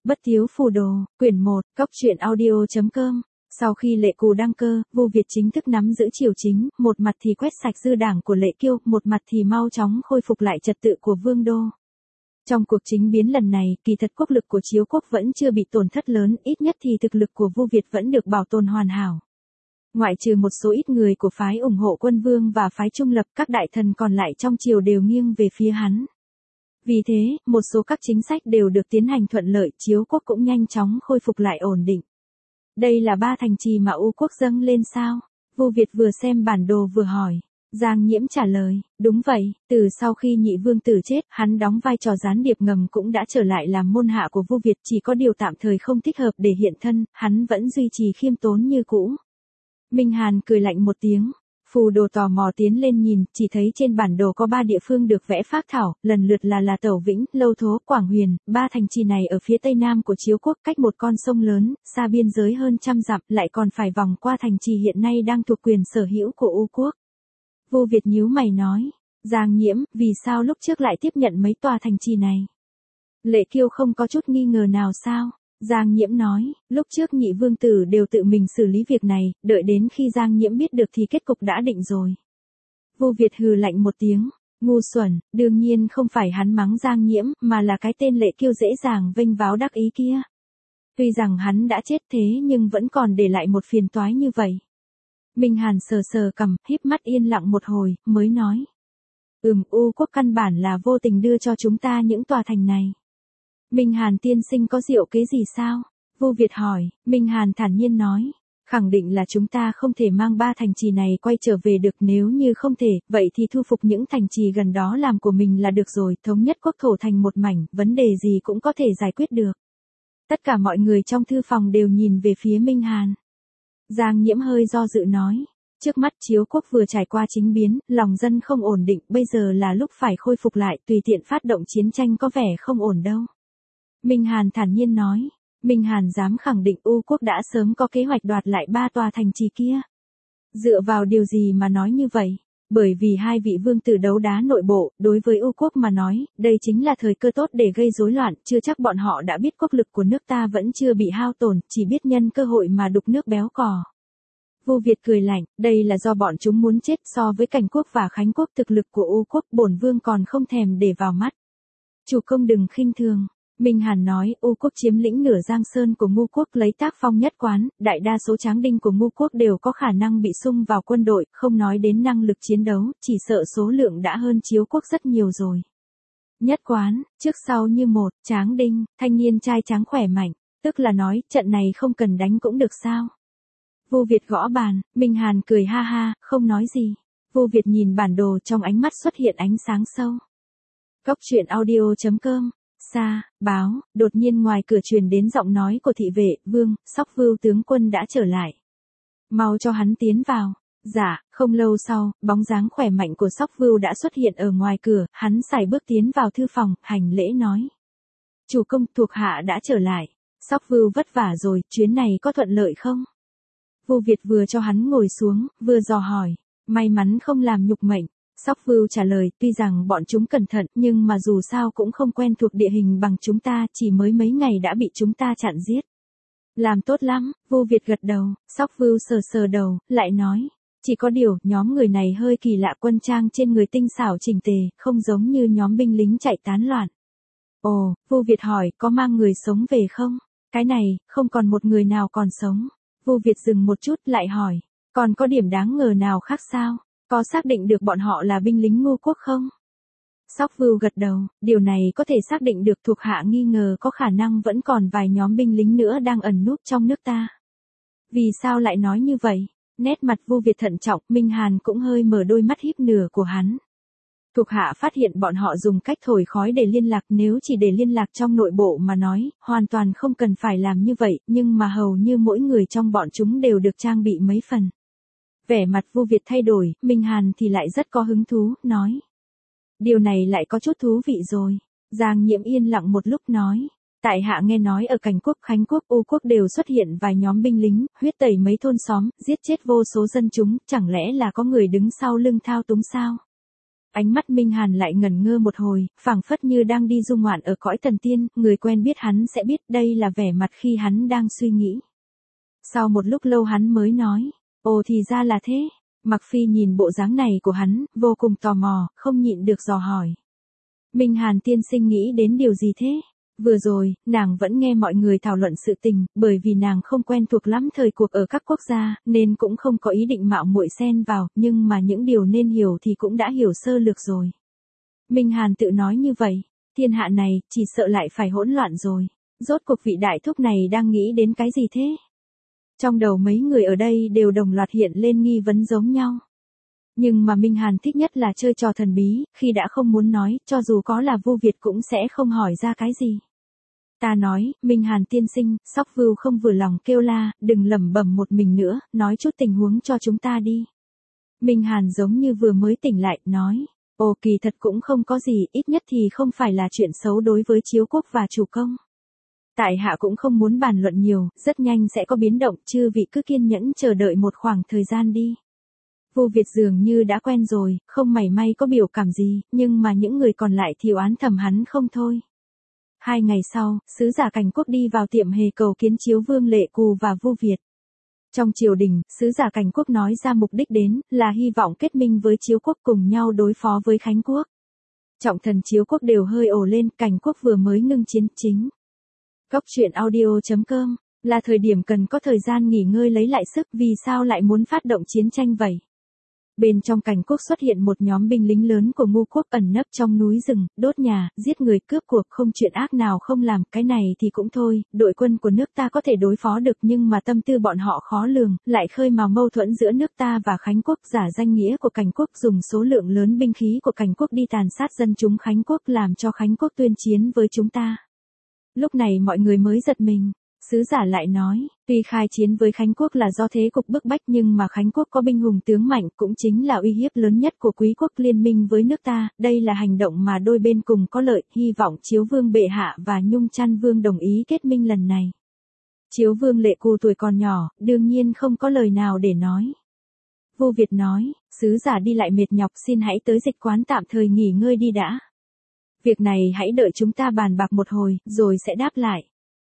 Bất thiếu phù đồ, quyển 1, cốc truyện audio.com. Sau khi Lệ Cù đăng cơ, Vu Việt chính thức nắm giữ triều chính, một mặt thì quét sạch dư đảng của Lệ Kiêu, một mặt thì mau chóng khôi phục lại trật tự của vương đô. Trong cuộc chính biến lần này, kỳ thật quốc lực của Chiếu quốc vẫn chưa bị tổn thất lớn, ít nhất thì thực lực của Vu Việt vẫn được bảo tồn hoàn hảo. Ngoại trừ một số ít người của phái ủng hộ quân vương và phái trung lập, các đại thần còn lại trong triều đều nghiêng về phía hắn. Vì thế, một số các chính sách đều được tiến hành thuận lợi, Chiếu quốc cũng nhanh chóng khôi phục lại ổn định. Đây là 3 thành trì mà U quốc dâng lên sao? Vu Việt vừa xem bản đồ vừa hỏi. Giang Nhiễm trả lời, đúng vậy, từ sau khi nhị vương tử chết, hắn đóng vai trò gián điệp ngầm cũng đã trở lại làm môn hạ của Vu Việt, chỉ có điều tạm thời không thích hợp để hiện thân, hắn vẫn duy trì khiêm tốn như cũ. Minh Hàn cười lạnh một tiếng. Phù đồ tò mò tiến lên nhìn, chỉ thấy trên bản đồ có 3 địa phương được vẽ phác thảo, lần lượt là Tẩu Vĩnh, Lâu Thố, Quảng Huyền, 3 thành trì này ở phía tây nam của Chiếu quốc, cách một con sông lớn, xa biên giới hơn trăm dặm, lại còn phải vòng qua thành trì hiện nay đang thuộc quyền sở hữu của U quốc. Vu Việt nhíu mày nói, Giang Nhiễm, vì sao lúc trước lại tiếp nhận mấy tòa thành trì này? Lệ Kiêu không có chút nghi ngờ nào sao? Giang Nhiễm nói, lúc trước nhị vương tử đều tự mình xử lý việc này, đợi đến khi Giang Nhiễm biết được thì kết cục đã định rồi. Vu Việt hừ lạnh một tiếng, ngu xuẩn, đương nhiên không phải hắn mắng Giang Nhiễm, mà là cái tên Lệ Kiêu dễ dàng vênh váo đắc ý kia. Tuy rằng hắn đã chết thế nhưng vẫn còn để lại một phiền toái như vậy. Minh Hàn sờ sờ cằm, híp mắt yên lặng một hồi, mới nói. U quốc căn bản là vô tình đưa cho chúng ta những tòa thành này. Minh Hàn tiên sinh có diệu kế gì sao? Vu Việt hỏi. Minh Hàn thản nhiên nói. Khẳng định là chúng ta không thể mang 3 thành trì này quay trở về được, nếu như không thể, vậy thì thu phục những thành trì gần đó làm của mình là được rồi, thống nhất quốc thổ thành một mảnh, vấn đề gì cũng có thể giải quyết được. Tất cả mọi người trong thư phòng đều nhìn về phía Minh Hàn. Giang Nhiễm hơi do dự nói. Trước mắt Chiếu quốc vừa trải qua chính biến, lòng dân không ổn định, bây giờ là lúc phải khôi phục lại, tùy tiện phát động chiến tranh có vẻ không ổn đâu. Minh Hàn thản nhiên nói. Minh Hàn dám khẳng định U quốc đã sớm có kế hoạch đoạt lại 3 tòa thành trì kia. Dựa vào điều gì mà nói như vậy? Bởi vì 2 vị vương tử đấu đá nội bộ, đối với U quốc mà nói, đây chính là thời cơ tốt để gây rối loạn, chưa chắc bọn họ đã biết quốc lực của nước ta vẫn chưa bị hao tổn, chỉ biết nhân cơ hội mà đục nước béo cò. Vu Việt cười lạnh, đây là do bọn chúng muốn chết, so với Cảnh quốc và Khánh quốc thực lực của U quốc bổn vương còn không thèm để vào mắt. Chủ công đừng khinh thường. Minh Hàn nói, U quốc chiếm lĩnh nửa Giang Sơn của Ngô quốc, lấy tác phong nhất quán, đại đa số tráng đinh của Ngô quốc đều có khả năng bị xung vào quân đội, không nói đến năng lực chiến đấu, chỉ sợ số lượng đã hơn Chiếu quốc rất nhiều rồi. Nhất quán, trước sau như một, tráng đinh, thanh niên trai tráng khỏe mạnh, tức là nói, trận này không cần đánh cũng được sao? Vu Việt gõ bàn, Minh Hàn cười ha ha, không nói gì. Vu Việt nhìn bản đồ, trong ánh mắt xuất hiện ánh sáng sâu. cốc truyện audio.com. Xa, báo, đột nhiên ngoài cửa truyền đến giọng nói của thị vệ, Vương, Sóc Vưu tướng quân đã trở lại. Mau cho hắn tiến vào. Dạ, không lâu sau, bóng dáng khỏe mạnh của Sóc Vưu đã xuất hiện ở ngoài cửa, hắn sải bước tiến vào thư phòng, hành lễ nói. Chủ công, thuộc hạ đã trở lại. Sóc Vưu vất vả rồi, chuyến này có thuận lợi không? Vu Việt vừa cho hắn ngồi xuống, vừa dò hỏi. May mắn không làm nhục mệnh. Sóc Vưu trả lời, tuy rằng bọn chúng cẩn thận, nhưng mà dù sao cũng không quen thuộc địa hình bằng chúng ta, chỉ mới mấy ngày đã bị chúng ta chặn giết. Làm tốt lắm, Vu Việt gật đầu, Sóc Vưu sờ sờ đầu, lại nói. Chỉ có điều, nhóm người này hơi kỳ lạ, quân trang trên người tinh xảo chỉnh tề, không giống như nhóm binh lính chạy tán loạn. Ồ, Vu Việt hỏi, có mang người sống về không? Cái này, không còn một người nào còn sống. Vu Việt dừng một chút, lại hỏi. Còn có điểm đáng ngờ nào khác sao? Có xác định được bọn họ là binh lính Ngô quốc không? Sóc Vưu gật đầu, điều này có thể xác định được, thuộc hạ nghi ngờ có khả năng vẫn còn vài nhóm binh lính nữa đang ẩn núp trong nước ta. Vì sao lại nói như vậy? Nét mặt Vu Việt thận trọng, Minh Hàn cũng hơi mở đôi mắt híp nửa của hắn. Thuộc hạ phát hiện bọn họ dùng cách thổi khói để liên lạc, nếu chỉ để liên lạc trong nội bộ mà nói, hoàn toàn không cần phải làm như vậy, nhưng mà hầu như mỗi người trong bọn chúng đều được trang bị mấy phần. Vẻ mặt Vu Việt thay đổi, Minh Hàn thì lại rất có hứng thú, nói. Điều này lại có chút thú vị rồi. Giang Nhiễm yên lặng một lúc nói. Tại hạ nghe nói ở Cảnh quốc, Khánh quốc, U quốc đều xuất hiện vài nhóm binh lính, huyết tẩy mấy thôn xóm, giết chết vô số dân chúng, chẳng lẽ là có người đứng sau lưng thao túng sao? Ánh mắt Minh Hàn lại ngẩn ngơ một hồi, phảng phất như đang đi du ngoạn ở cõi thần tiên, người quen biết hắn sẽ biết đây là vẻ mặt khi hắn đang suy nghĩ. Sau một lúc lâu hắn mới nói, ồ thì ra là thế. Mặc Phi nhìn bộ dáng này của hắn, vô cùng tò mò, không nhịn được dò hỏi. Minh Hàn tiên sinh nghĩ đến điều gì thế? Vừa rồi, nàng vẫn nghe mọi người thảo luận sự tình, bởi vì nàng không quen thuộc lắm thời cuộc ở các quốc gia, nên cũng không có ý định mạo muội xen vào, nhưng mà những điều nên hiểu thì cũng đã hiểu sơ lược rồi. Minh Hàn tự nói như vậy, thiên hạ này, chỉ sợ lại phải hỗn loạn rồi. Rốt cuộc vị đại thúc này đang nghĩ đến cái gì thế? Trong đầu mấy người ở đây đều đồng loạt hiện lên nghi vấn giống nhau. Nhưng mà Minh Hàn thích nhất là chơi trò thần bí, khi đã không muốn nói, cho dù có là Vu Việt cũng sẽ không hỏi ra cái gì. Ta nói, Minh Hàn tiên sinh, Sóc Vưu không vừa lòng kêu la, đừng lẩm bẩm một mình nữa, nói chút tình huống cho chúng ta đi. Minh Hàn giống như vừa mới tỉnh lại, nói, ồ kỳ thật cũng không có gì, ít nhất thì không phải là chuyện xấu đối với Chiếu Quốc và chủ công. Tại hạ cũng không muốn bàn luận nhiều, rất nhanh sẽ có biến động, chư vị cứ kiên nhẫn chờ đợi một khoảng thời gian đi. Vu Việt dường như đã quen rồi, không mảy may có biểu cảm gì, nhưng mà những người còn lại thì oán thầm hắn không thôi. 2 ngày sau, sứ giả Cảnh Quốc đi vào tiệm hề cầu kiến Chiếu Vương Lệ Cù và Vu Việt. Trong triều đình, sứ giả Cảnh Quốc nói ra mục đích đến, là hy vọng kết minh với Chiếu Quốc cùng nhau đối phó với Khánh Quốc. Trọng thần Chiếu Quốc đều hơi ồ lên, Cảnh Quốc vừa mới ngưng chiến chính. Góc truyện audio.com, là thời điểm cần có thời gian nghỉ ngơi lấy lại sức, vì sao lại muốn phát động chiến tranh vậy? Bên trong Cảnh Quốc xuất hiện một nhóm binh lính lớn của Ngu quốc ẩn nấp trong núi rừng, đốt nhà, giết người cướp cuộc, không chuyện ác nào không làm, cái này thì cũng thôi, đội quân của nước ta có thể đối phó được nhưng mà tâm tư bọn họ khó lường, lại khơi mào mâu thuẫn giữa nước ta và Khánh Quốc, giả danh nghĩa của Cảnh Quốc dùng số lượng lớn binh khí của Cảnh Quốc đi tàn sát dân chúng Khánh Quốc làm cho Khánh Quốc tuyên chiến với chúng ta. Lúc này mọi người mới giật mình. Sứ giả lại nói, tuy khai chiến với Khánh Quốc là do thế cục bức bách nhưng mà Khánh Quốc có binh hùng tướng mạnh cũng chính là uy hiếp lớn nhất của quý quốc liên minh với nước ta, đây là hành động mà đôi bên cùng có lợi, hy vọng Chiếu Vương bệ hạ và Nhung Chăn Vương đồng ý kết minh lần này. Chiếu Vương Lệ Cù tuổi còn nhỏ, đương nhiên không có lời nào để nói. Vu Việt nói, sứ giả đi lại mệt nhọc xin hãy tới dịch quán tạm thời nghỉ ngơi đi đã. Việc này hãy đợi chúng ta bàn bạc một hồi, rồi sẽ đáp lại.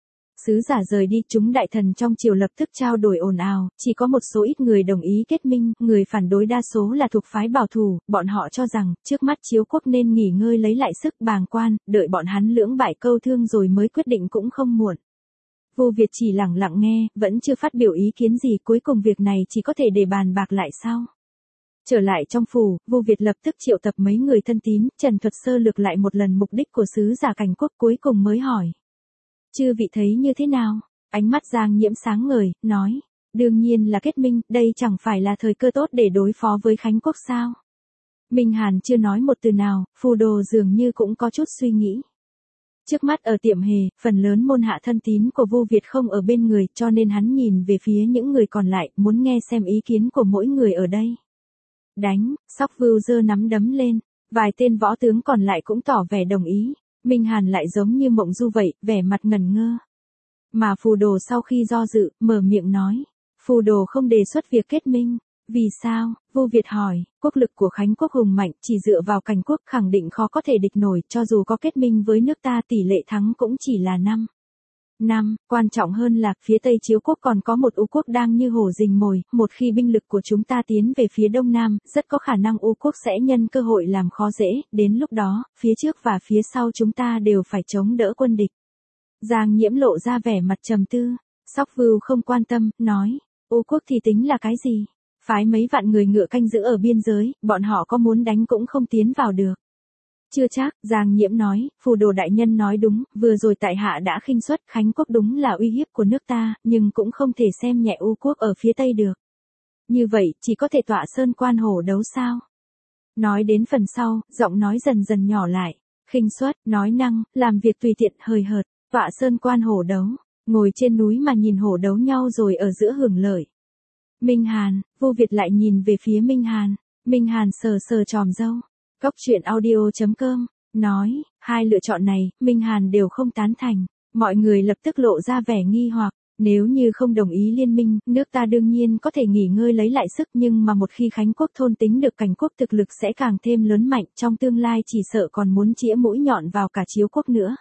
Sứ giả rời đi, chúng đại thần trong triều lập tức trao đổi ồn ào, chỉ có một số ít người đồng ý kết minh, người phản đối đa số là thuộc phái bảo thủ, bọn họ cho rằng, trước mắt Chiếu Quốc nên nghỉ ngơi lấy lại sức bàng quan, đợi bọn hắn lưỡng bại câu thương rồi mới quyết định cũng không muộn. Vu Việt chỉ lặng lặng nghe, vẫn chưa phát biểu ý kiến gì, cuối cùng việc này chỉ có thể để bàn bạc lại sau. Trở lại trong phủ, Vu Việt lập tức triệu tập mấy người thân tín, trần thuật sơ lược lại một lần mục đích của sứ giả Cảnh Quốc, cuối cùng mới hỏi. Chư vị thấy như thế nào? Ánh mắt Giang Nhiễm sáng ngời, nói. Đương nhiên là kết minh, đây chẳng phải là thời cơ tốt để đối phó với Khánh Quốc sao? Minh Hàn chưa nói một từ nào, Phù Đồ dường như cũng có chút suy nghĩ. Trước mắt ở tiệm hề, phần lớn môn hạ thân tín của Vu Việt không ở bên người, cho nên hắn nhìn về phía những người còn lại, muốn nghe xem ý kiến của mỗi người ở đây. Đánh, Sóc Vưu giơ nắm đấm lên, vài tên võ tướng còn lại cũng tỏ vẻ đồng ý. Minh Hàn lại giống như mộng du vậy, vẻ mặt ngẩn ngơ. Mà Phù Đồ sau khi do dự, mở miệng nói. Phù Đồ không đề xuất việc kết minh. Vì sao? Vu Việt hỏi, quốc lực của Khánh Quốc hùng mạnh, chỉ dựa vào Cảnh Quốc khẳng định khó có thể địch nổi, cho dù có kết minh với nước ta tỷ lệ thắng cũng chỉ là 5. Quan trọng hơn là, phía Tây Chiếu Quốc còn có một U quốc đang như hổ rình mồi, một khi binh lực của chúng ta tiến về phía Đông Nam, rất có khả năng U quốc sẽ nhân cơ hội làm khó dễ, đến lúc đó, phía trước và phía sau chúng ta đều phải chống đỡ quân địch. Giang Nhiễm lộ ra vẻ mặt trầm tư, Sóc Vưu không quan tâm, nói, U quốc thì tính là cái gì? Phái mấy vạn người ngựa canh giữ ở biên giới, bọn họ có muốn đánh cũng không tiến vào được. Chưa chắc, Giang Nhiễm nói, Phù Đồ đại nhân nói đúng, vừa rồi tại hạ đã khinh suất, Khánh Quốc đúng là uy hiếp của nước ta, nhưng cũng không thể xem nhẹ U quốc ở phía Tây được. Như vậy, chỉ có thể tọa sơn quan hổ đấu sao? Nói đến phần sau, giọng nói dần dần nhỏ lại, khinh suất, nói năng, làm việc tùy tiện, hời hợt, tọa sơn quan hổ đấu, ngồi trên núi mà nhìn hổ đấu nhau rồi ở giữa hưởng lợi. Minh Hàn, Vu Việt lại nhìn về phía Minh Hàn sờ sờ tròm râu. Góc truyện audio.com, nói, hai lựa chọn này, Minh Hàn đều không tán thành, mọi người lập tức lộ ra vẻ nghi hoặc. Nếu như không đồng ý liên minh, nước ta đương nhiên có thể nghỉ ngơi lấy lại sức, nhưng mà một khi Khánh quốc thôn tính được cảnh quốc thực lực sẽ càng thêm lớn mạnh, trong tương lai chỉ sợ còn muốn chĩa mũi nhọn vào cả Chiếu quốc nữa.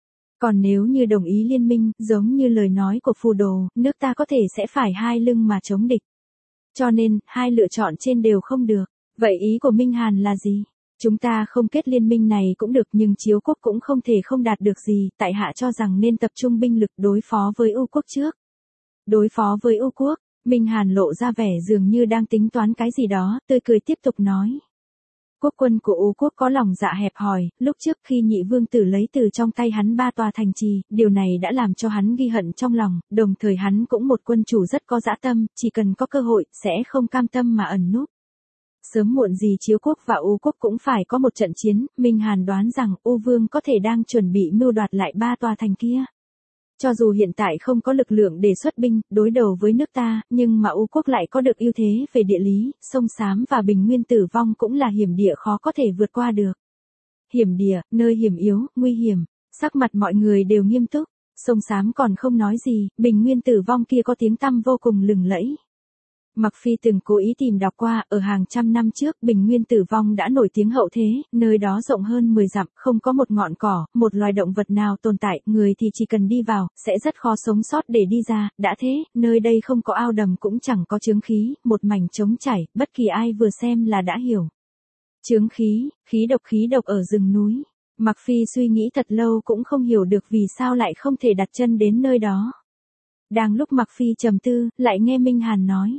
Còn nếu như đồng ý liên minh, giống như lời nói của Phù Đồ, nước ta có thể sẽ phải hai lưng mà chống địch. Cho nên, hai lựa chọn trên đều không được. Vậy ý của Minh Hàn là gì? Chúng ta không kết liên minh này cũng được, nhưng Chiếu quốc cũng không thể không đạt được gì, tại hạ cho rằng nên tập trung binh lực đối phó với U quốc trước. Đối phó với U quốc, Minh Hàn lộ ra vẻ dường như đang tính toán cái gì đó, tươi cười tiếp tục nói. Quốc quân của U quốc có lòng dạ hẹp hòi, lúc trước khi nhị vương tử lấy từ trong tay hắn 3 tòa thành trì, điều này đã làm cho hắn ghi hận trong lòng, đồng thời hắn cũng một quân chủ rất có dã tâm, chỉ cần có cơ hội, sẽ không cam tâm mà ẩn núp. Sớm muộn gì Chiếu quốc và U quốc cũng phải có một trận chiến, Minh Hàn đoán rằng U vương có thể đang chuẩn bị mưu đoạt lại 3 tòa thành kia. Cho dù hiện tại không có lực lượng để xuất binh, đối đầu với nước ta, nhưng mà U quốc lại có được ưu thế về địa lý, sông Xám và Bình Nguyên Tử Vong cũng là hiểm địa khó có thể vượt qua được. Hiểm địa, nơi hiểm yếu, nguy hiểm, sắc mặt mọi người đều nghiêm túc, sông Xám còn không nói gì, Bình Nguyên Tử Vong kia có tiếng tăm vô cùng lừng lẫy. Mặc Phi từng cố ý tìm đọc qua, ở hàng trăm năm trước, Bình Nguyên Tử Vong đã nổi tiếng hậu thế, nơi đó rộng hơn 10 dặm, không có một ngọn cỏ, một loài động vật nào tồn tại, người thì chỉ cần đi vào, sẽ rất khó sống sót để đi ra, đã thế, nơi đây không có ao đầm cũng chẳng có chướng khí, một mảnh trống trải, bất kỳ ai vừa xem là đã hiểu. Chướng khí, khí độc ở rừng núi. Mặc Phi suy nghĩ thật lâu cũng không hiểu được vì sao lại không thể đặt chân đến nơi đó. Đang lúc Mặc Phi trầm tư, lại nghe Minh Hàn nói.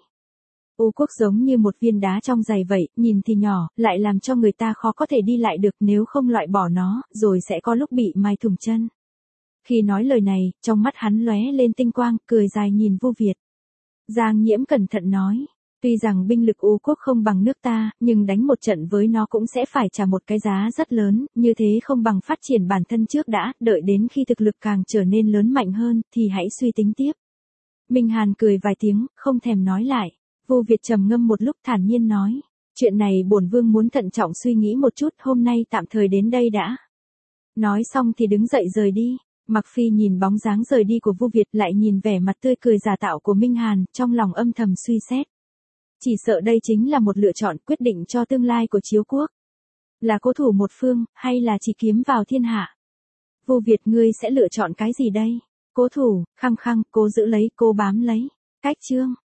U quốc giống như một viên đá trong giày vậy, nhìn thì nhỏ, lại làm cho người ta khó có thể đi lại được, nếu không loại bỏ nó, rồi sẽ có lúc bị mai thủng chân. Khi nói lời này, trong mắt hắn lóe lên tinh quang, cười dài nhìn Vu Việt. Giang Nhiễm cẩn thận nói, tuy rằng binh lực U quốc không bằng nước ta, nhưng đánh một trận với nó cũng sẽ phải trả một cái giá rất lớn, như thế không bằng phát triển bản thân trước đã, đợi đến khi thực lực càng trở nên lớn mạnh hơn, thì hãy suy tính tiếp. Minh Hàn cười vài tiếng, không thèm nói lại. Vu Việt trầm ngâm một lúc thản nhiên nói, chuyện này bổn vương muốn thận trọng suy nghĩ một chút, hôm nay tạm thời đến đây đã. Nói xong thì đứng dậy rời đi, Mặc Phi nhìn bóng dáng rời đi của Vu Việt lại nhìn vẻ mặt tươi cười giả tạo của Minh Hàn, trong lòng âm thầm suy xét. Chỉ sợ đây chính là một lựa chọn quyết định cho tương lai của Chiếu quốc. Là cố thủ một phương, hay là chỉ kiếm vào thiên hạ? Vu Việt ngươi sẽ lựa chọn cái gì đây? Cố thủ, khăng khăng, cố giữ lấy, cố bám lấy. Cách chương.